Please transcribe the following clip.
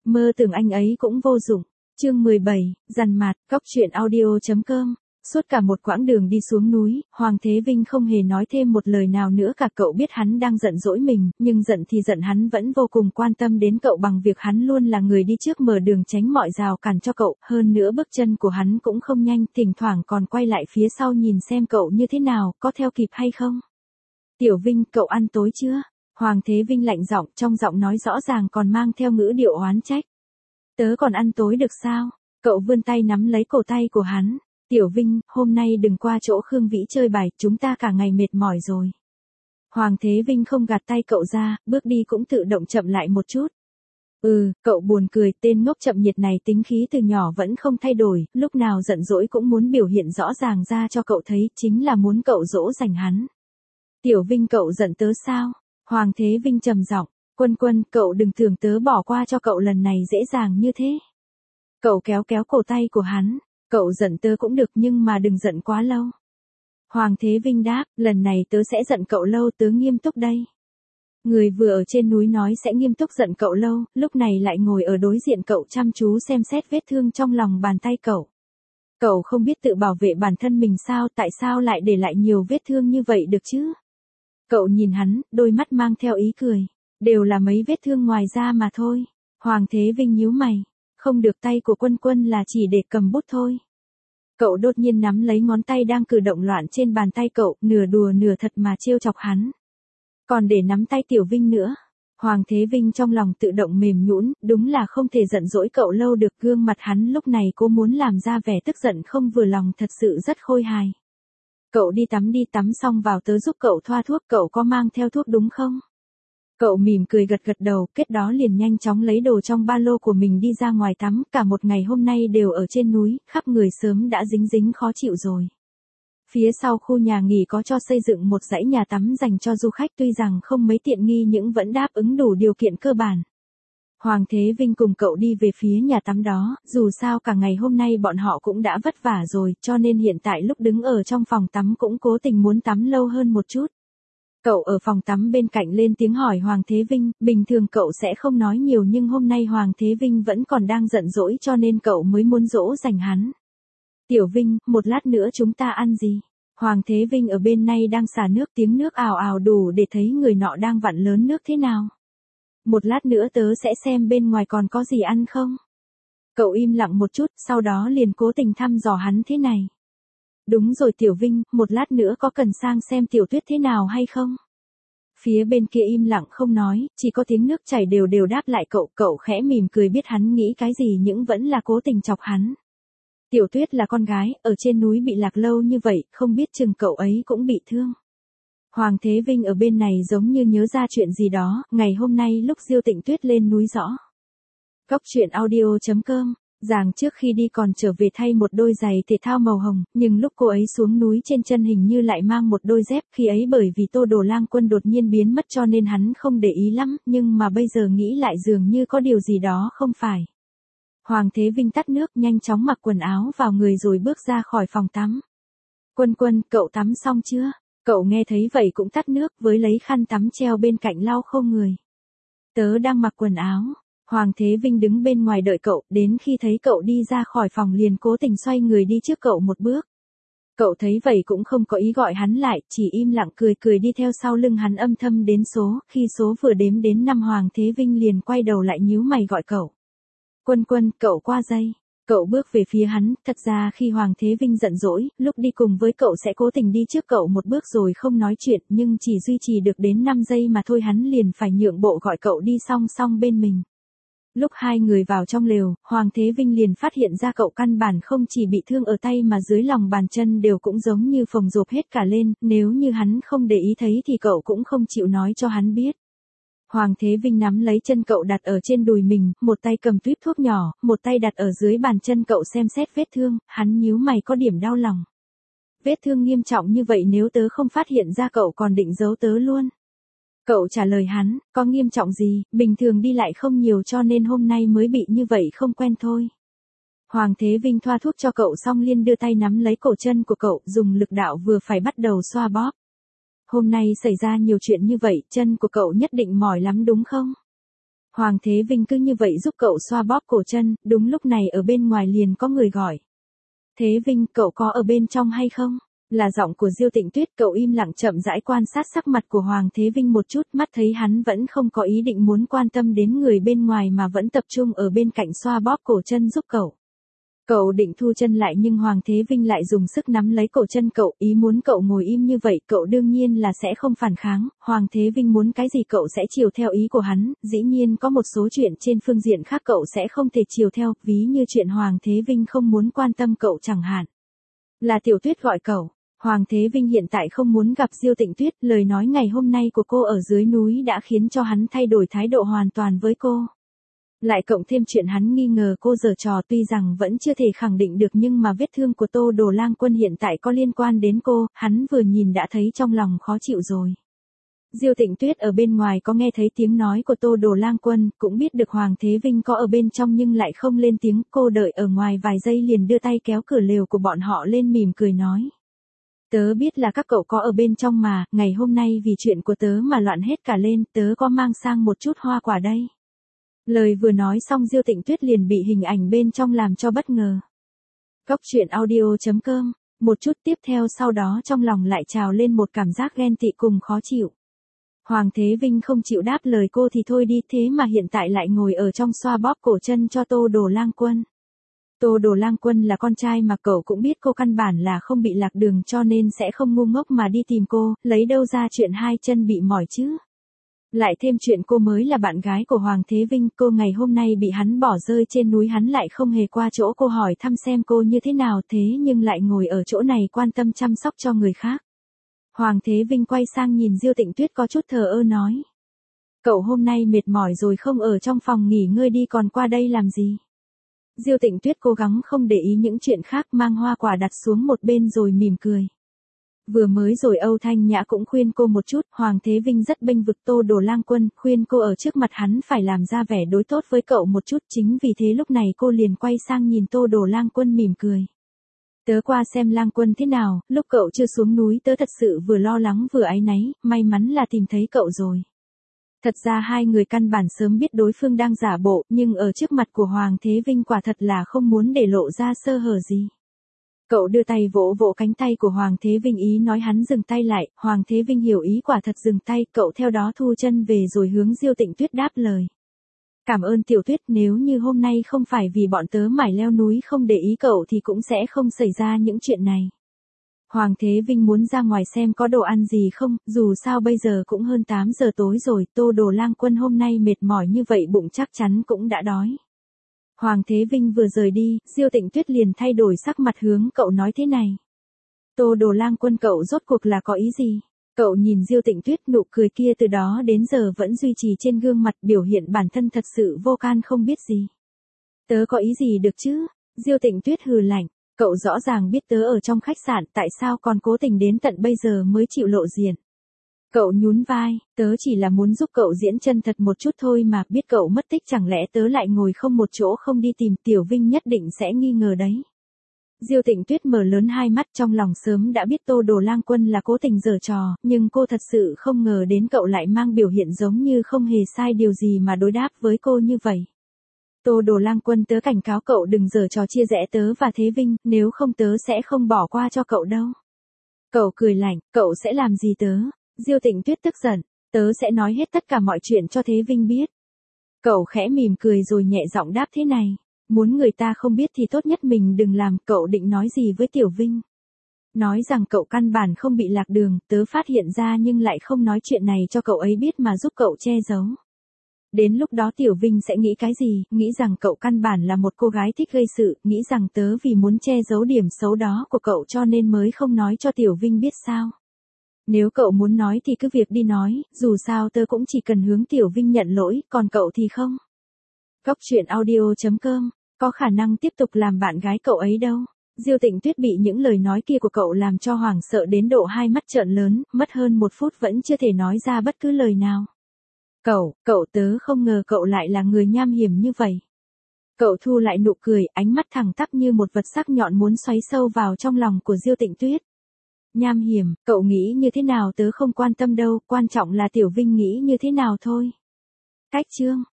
Mơ tưởng anh ấy cũng vô dụng. Chương 17, dằn mặt, cóc truyện audio.com. Suốt cả một quãng đường đi xuống núi, Hoàng Thế Vinh không hề nói thêm một lời nào nữa cả. Cậu biết hắn đang giận dỗi mình, nhưng giận thì giận, hắn vẫn vô cùng quan tâm đến cậu bằng việc hắn luôn là người đi trước mở đường tránh mọi rào cản cho cậu. Hơn nữa bước chân của hắn cũng không nhanh, thỉnh thoảng còn quay lại phía sau nhìn xem cậu như thế nào, có theo kịp hay không. Tiểu Vinh, cậu ăn tối chưa? Hoàng Thế Vinh lạnh giọng, trong giọng nói rõ ràng còn mang theo ngữ điệu oán trách. Tớ còn ăn tối được sao? Cậu vươn tay nắm lấy cổ tay của hắn. Tiểu Vinh, hôm nay đừng qua chỗ Khương Vĩ chơi bài, chúng ta cả ngày mệt mỏi rồi. Hoàng Thế Vinh không gạt tay cậu ra, bước đi cũng tự động chậm lại một chút. Cậu buồn cười, tên ngốc chậm nhiệt này tính khí từ nhỏ vẫn không thay đổi, lúc nào giận dỗi cũng muốn biểu hiện rõ ràng ra cho cậu thấy, chính là muốn cậu dỗ dành hắn. Tiểu Vinh, cậu giận tớ sao? Hoàng Thế Vinh trầm giọng, Quân, cậu đừng tưởng tớ bỏ qua cho cậu lần này dễ dàng như thế. Cậu kéo cổ tay của hắn, cậu giận tớ cũng được nhưng mà đừng giận quá lâu. Hoàng Thế Vinh đáp, lần này tớ sẽ giận cậu lâu, tớ nghiêm túc đây. Người vừa ở trên núi nói sẽ nghiêm túc giận cậu lâu, lúc này lại ngồi ở đối diện cậu chăm chú xem xét vết thương trong lòng bàn tay cậu. Cậu không biết tự bảo vệ bản thân mình sao, tại sao lại để lại nhiều vết thương như vậy được chứ? Cậu nhìn hắn, đôi mắt mang theo ý cười. Đều là mấy vết thương ngoài da mà thôi. Hoàng Thế Vinh nhíu mày. Không được, tay của Quân là chỉ để cầm bút thôi. Cậu đột nhiên nắm lấy ngón tay đang cử động loạn trên bàn tay cậu, nửa đùa nửa thật mà trêu chọc hắn. Còn để nắm tay Tiểu Vinh nữa. Hoàng Thế Vinh trong lòng tự động mềm nhũn, đúng là không thể giận dỗi cậu lâu được. Gương mặt hắn lúc này cô muốn làm ra vẻ tức giận không vừa lòng, thật sự rất khôi hài. Cậu đi tắm xong vào tớ giúp cậu thoa thuốc, cậu có mang theo thuốc đúng không? Cậu mỉm cười gật đầu, kết đó liền nhanh chóng lấy đồ trong ba lô của mình đi ra ngoài tắm. Cả một ngày hôm nay đều ở trên núi, khắp người sớm đã dính khó chịu rồi. Phía sau khu nhà nghỉ có cho xây dựng một dãy nhà tắm dành cho du khách, tuy rằng không mấy tiện nghi nhưng vẫn đáp ứng đủ điều kiện cơ bản. Hoàng Thế Vinh cùng cậu đi về phía nhà tắm đó, dù sao cả ngày hôm nay bọn họ cũng đã vất vả rồi, cho nên hiện tại lúc đứng ở trong phòng tắm cũng cố tình muốn tắm lâu hơn một chút. Cậu ở phòng tắm bên cạnh lên tiếng hỏi Hoàng Thế Vinh, bình thường cậu sẽ không nói nhiều nhưng hôm nay Hoàng Thế Vinh vẫn còn đang giận dỗi cho nên cậu mới muốn dỗ dành hắn. Tiểu Vinh, một lát nữa chúng ta ăn gì? Hoàng Thế Vinh ở bên này đang xả nước, tiếng nước ào ào đủ để thấy người nọ đang vặn lớn nước thế nào. Một lát nữa tớ sẽ xem bên ngoài còn có gì ăn không? Cậu im lặng một chút, sau đó liền cố tình thăm dò hắn thế này. Đúng rồi Tiểu Vinh, một lát nữa có cần sang xem Tiểu Tuyết thế nào hay không? Phía bên kia im lặng không nói, chỉ có tiếng nước chảy đều đáp lại cậu khẽ mỉm cười biết hắn nghĩ cái gì nhưng vẫn là cố tình chọc hắn. Tiểu Tuyết là con gái, ở trên núi bị lạc lâu như vậy, không biết chừng cậu ấy cũng bị thương. Hoàng Thế Vinh ở bên này giống như nhớ ra chuyện gì đó, ngày hôm nay lúc Diêu Tịnh Tuyết lên núi rõ. Cóc truyện audio.com. Giàng trước khi đi còn trở về thay một đôi giày thể thao màu hồng, nhưng lúc cô ấy xuống núi trên chân hình như lại mang một đôi dép, khi ấy bởi vì Tô Đồ Lang Quân đột nhiên biến mất cho nên hắn không để ý lắm, nhưng mà bây giờ nghĩ lại dường như có điều gì đó không phải. Hoàng Thế Vinh tắt nước, nhanh chóng mặc quần áo vào người rồi bước ra khỏi phòng tắm. Quân, cậu tắm xong chưa? Cậu nghe thấy vậy cũng tắt nước với lấy khăn tắm treo bên cạnh lau khô người. Tớ đang mặc quần áo. Hoàng Thế Vinh đứng bên ngoài đợi cậu, đến khi thấy cậu đi ra khỏi phòng liền cố tình xoay người đi trước cậu một bước. Cậu thấy vậy cũng không có ý gọi hắn lại, chỉ im lặng cười đi theo sau lưng hắn âm thầm đến số, khi số vừa đếm đến 5 Hoàng Thế Vinh liền quay đầu lại nhíu mày gọi cậu. Quân, cậu qua đây. Cậu bước về phía hắn, thật ra khi Hoàng Thế Vinh giận dỗi, lúc đi cùng với cậu sẽ cố tình đi trước cậu một bước rồi không nói chuyện, nhưng chỉ duy trì được đến 5 giây mà thôi hắn liền phải nhượng bộ gọi cậu đi song bên mình. Lúc hai người vào trong lều, Hoàng Thế Vinh liền phát hiện ra cậu căn bản không chỉ bị thương ở tay mà dưới lòng bàn chân đều cũng giống như phồng rộp hết cả lên, nếu như hắn không để ý thấy thì cậu cũng không chịu nói cho hắn biết. Hoàng Thế Vinh nắm lấy chân cậu đặt ở trên đùi mình, một tay cầm tuýp thuốc nhỏ, một tay đặt ở dưới bàn chân cậu xem xét vết thương, hắn nhíu mày có điểm đau lòng. Vết thương nghiêm trọng như vậy nếu tớ không phát hiện ra cậu còn định giấu tớ luôn. Cậu trả lời hắn, có nghiêm trọng gì, bình thường đi lại không nhiều cho nên hôm nay mới bị như vậy không quen thôi. Hoàng Thế Vinh thoa thuốc cho cậu xong liền đưa tay nắm lấy cổ chân của cậu, dùng lực đạo vừa phải bắt đầu xoa bóp. Hôm nay xảy ra nhiều chuyện như vậy, chân của cậu nhất định mỏi lắm đúng không? Hoàng Thế Vinh cứ như vậy giúp cậu xoa bóp cổ chân, đúng lúc này ở bên ngoài liền có người gọi. Thế Vinh, cậu có ở bên trong hay không? Là giọng của Diêu Tịnh Tuyết. Cậu im lặng chậm rãi quan sát sắc mặt của Hoàng Thế Vinh một chút, mắt thấy hắn vẫn không có ý định muốn quan tâm đến người bên ngoài mà vẫn tập trung ở bên cạnh xoa bóp cổ chân giúp cậu. Cậu định thu chân lại nhưng Hoàng Thế Vinh lại dùng sức nắm lấy cổ chân cậu, ý muốn cậu ngồi im như vậy, cậu đương nhiên là sẽ không phản kháng, Hoàng Thế Vinh muốn cái gì cậu sẽ chiều theo ý của hắn, dĩ nhiên có một số chuyện trên phương diện khác cậu sẽ không thể chiều theo, ví như chuyện Hoàng Thế Vinh không muốn quan tâm cậu chẳng hạn. Là Tiểu Tuyết gọi cậu. Hoàng Thế Vinh hiện tại không muốn gặp Diêu Tịnh Tuyết, lời nói ngày hôm nay của cô ở dưới núi đã khiến cho hắn thay đổi thái độ hoàn toàn với cô. Lại cộng thêm chuyện hắn nghi ngờ cô giở trò, tuy rằng vẫn chưa thể khẳng định được nhưng mà vết thương của Tô Đồ Lang Quân hiện tại có liên quan đến cô, hắn vừa nhìn đã thấy trong lòng khó chịu rồi. Diêu Tịnh Tuyết ở bên ngoài có nghe thấy tiếng nói của Tô Đồ Lang Quân, cũng biết được Hoàng Thế Vinh có ở bên trong nhưng lại không lên tiếng, cô đợi ở ngoài vài giây liền đưa tay kéo cửa lều của bọn họ lên mỉm cười nói. Tớ biết là các cậu có ở bên trong mà, ngày hôm nay vì chuyện của tớ mà loạn hết cả lên, tớ có mang sang một chút hoa quả đây. Lời vừa nói xong Diêu Tịnh Tuyết liền bị hình ảnh bên trong làm cho bất ngờ. Cóc truyện audio.com, một chút tiếp theo sau đó trong lòng lại trào lên một cảm giác ghen tị cùng khó chịu. Hoàng Thế Vinh không chịu đáp lời cô thì thôi đi, thế mà hiện tại lại ngồi ở trong xoa bóp cổ chân cho Tô Đồ Lang Quân. Tô Đồ Lang Quân là con trai mà cậu cũng biết cô căn bản là không bị lạc đường cho nên sẽ không ngu ngốc mà đi tìm cô, lấy đâu ra chuyện hai chân bị mỏi chứ. Lại thêm chuyện cô mới là bạn gái của Hoàng Thế Vinh, cô ngày hôm nay bị hắn bỏ rơi trên núi, hắn lại không hề qua chỗ cô hỏi thăm xem cô như thế nào, thế nhưng lại ngồi ở chỗ này quan tâm chăm sóc cho người khác. Hoàng Thế Vinh quay sang nhìn Diêu Tịnh Tuyết có chút thờ ơ nói. Cậu hôm nay mệt mỏi rồi không ở trong phòng nghỉ ngơi đi còn qua đây làm gì? Diêu Tịnh Tuyết cố gắng không để ý những chuyện khác, mang hoa quả đặt xuống một bên rồi mỉm cười. Vừa mới rồi Âu Thanh Nhã cũng khuyên cô một chút, Hoàng Thế Vinh rất bênh vực Tô Đồ Lang Quân, khuyên cô ở trước mặt hắn phải làm ra vẻ đối tốt với cậu một chút, chính vì thế lúc này cô liền quay sang nhìn Tô Đồ Lang Quân mỉm cười. Tớ qua xem Lang Quân thế nào, lúc cậu chưa xuống núi tớ thật sự vừa lo lắng vừa áy náy, may mắn là tìm thấy cậu rồi. Thật ra hai người căn bản sớm biết đối phương đang giả bộ, nhưng ở trước mặt của Hoàng Thế Vinh quả thật là không muốn để lộ ra sơ hở gì. Cậu đưa tay vỗ vỗ cánh tay của Hoàng Thế Vinh ý nói hắn dừng tay lại, Hoàng Thế Vinh hiểu ý quả thật dừng tay, cậu theo đó thu chân về rồi hướng Diêu Tịnh Tuyết đáp lời. Cảm ơn Tiểu Tuyết, nếu như hôm nay không phải vì bọn tớ mải leo núi không để ý cậu thì cũng sẽ không xảy ra những chuyện này. Hoàng Thế Vinh muốn ra ngoài xem có đồ ăn gì không, dù sao bây giờ cũng hơn 8 giờ tối rồi, Tô Đồ Lang Quân hôm nay mệt mỏi như vậy bụng chắc chắn cũng đã đói. Hoàng Thế Vinh vừa rời đi, Diêu Tịnh Tuyết liền thay đổi sắc mặt hướng cậu nói thế này. Tô Đồ Lang Quân, cậu rốt cuộc là có ý gì? Cậu nhìn Diêu Tịnh Tuyết, nụ cười kia từ đó đến giờ vẫn duy trì trên gương mặt, biểu hiện bản thân thật sự vô can không biết gì. Tớ có ý gì được chứ? Diêu Tịnh Tuyết hừ lạnh. Cậu rõ ràng biết tớ ở trong khách sạn, tại sao còn cố tình đến tận bây giờ mới chịu lộ diện. Cậu nhún vai, tớ chỉ là muốn giúp cậu diễn chân thật một chút thôi mà, biết cậu mất tích chẳng lẽ tớ lại ngồi không một chỗ không đi tìm, Tiểu Vinh nhất định sẽ nghi ngờ đấy. Diêu Tịnh Tuyết mở lớn hai mắt, trong lòng sớm đã biết Tô Đồ Lang Quân là cố tình giở trò, nhưng cô thật sự không ngờ đến cậu lại mang biểu hiện giống như không hề sai điều gì mà đối đáp với cô như vậy. Tô Đồ Lang Quân, tớ cảnh cáo cậu đừng giở trò chia rẽ tớ và Thế Vinh, nếu không tớ sẽ không bỏ qua cho cậu đâu. Cậu cười lạnh, cậu sẽ làm gì tớ? Diêu Tịnh Tuyết tức giận, tớ sẽ nói hết tất cả mọi chuyện cho Thế Vinh biết. Cậu khẽ mỉm cười rồi nhẹ giọng đáp thế này, muốn người ta không biết thì tốt nhất mình đừng làm, cậu định nói gì với Tiểu Vinh? Nói rằng cậu căn bản không bị lạc đường, tớ phát hiện ra nhưng lại không nói chuyện này cho cậu ấy biết mà giúp cậu che giấu. Đến lúc đó Tiểu Vinh sẽ nghĩ cái gì, nghĩ rằng cậu căn bản là một cô gái thích gây sự, nghĩ rằng tớ vì muốn che giấu điểm xấu đó của cậu cho nên mới không nói cho Tiểu Vinh biết sao. Nếu cậu muốn nói thì cứ việc đi nói, dù sao tớ cũng chỉ cần hướng Tiểu Vinh nhận lỗi, còn cậu thì không. Cóc truyện audio.com, có khả năng tiếp tục làm bạn gái cậu ấy đâu. Diêu Tịnh Tuyết bị những lời nói kia của cậu làm cho hoảng sợ đến độ hai mắt trợn lớn, mất hơn một phút vẫn chưa thể nói ra bất cứ lời nào. Cậu tớ không ngờ cậu lại là người nham hiểm như vậy. Cậu thu lại nụ cười, ánh mắt thẳng tắp như một vật sắc nhọn muốn xoáy sâu vào trong lòng của Diêu Tịnh Tuyết. Nham hiểm, cậu nghĩ như thế nào tớ không quan tâm đâu, quan trọng là Tiểu Vinh nghĩ như thế nào thôi. Cách chương.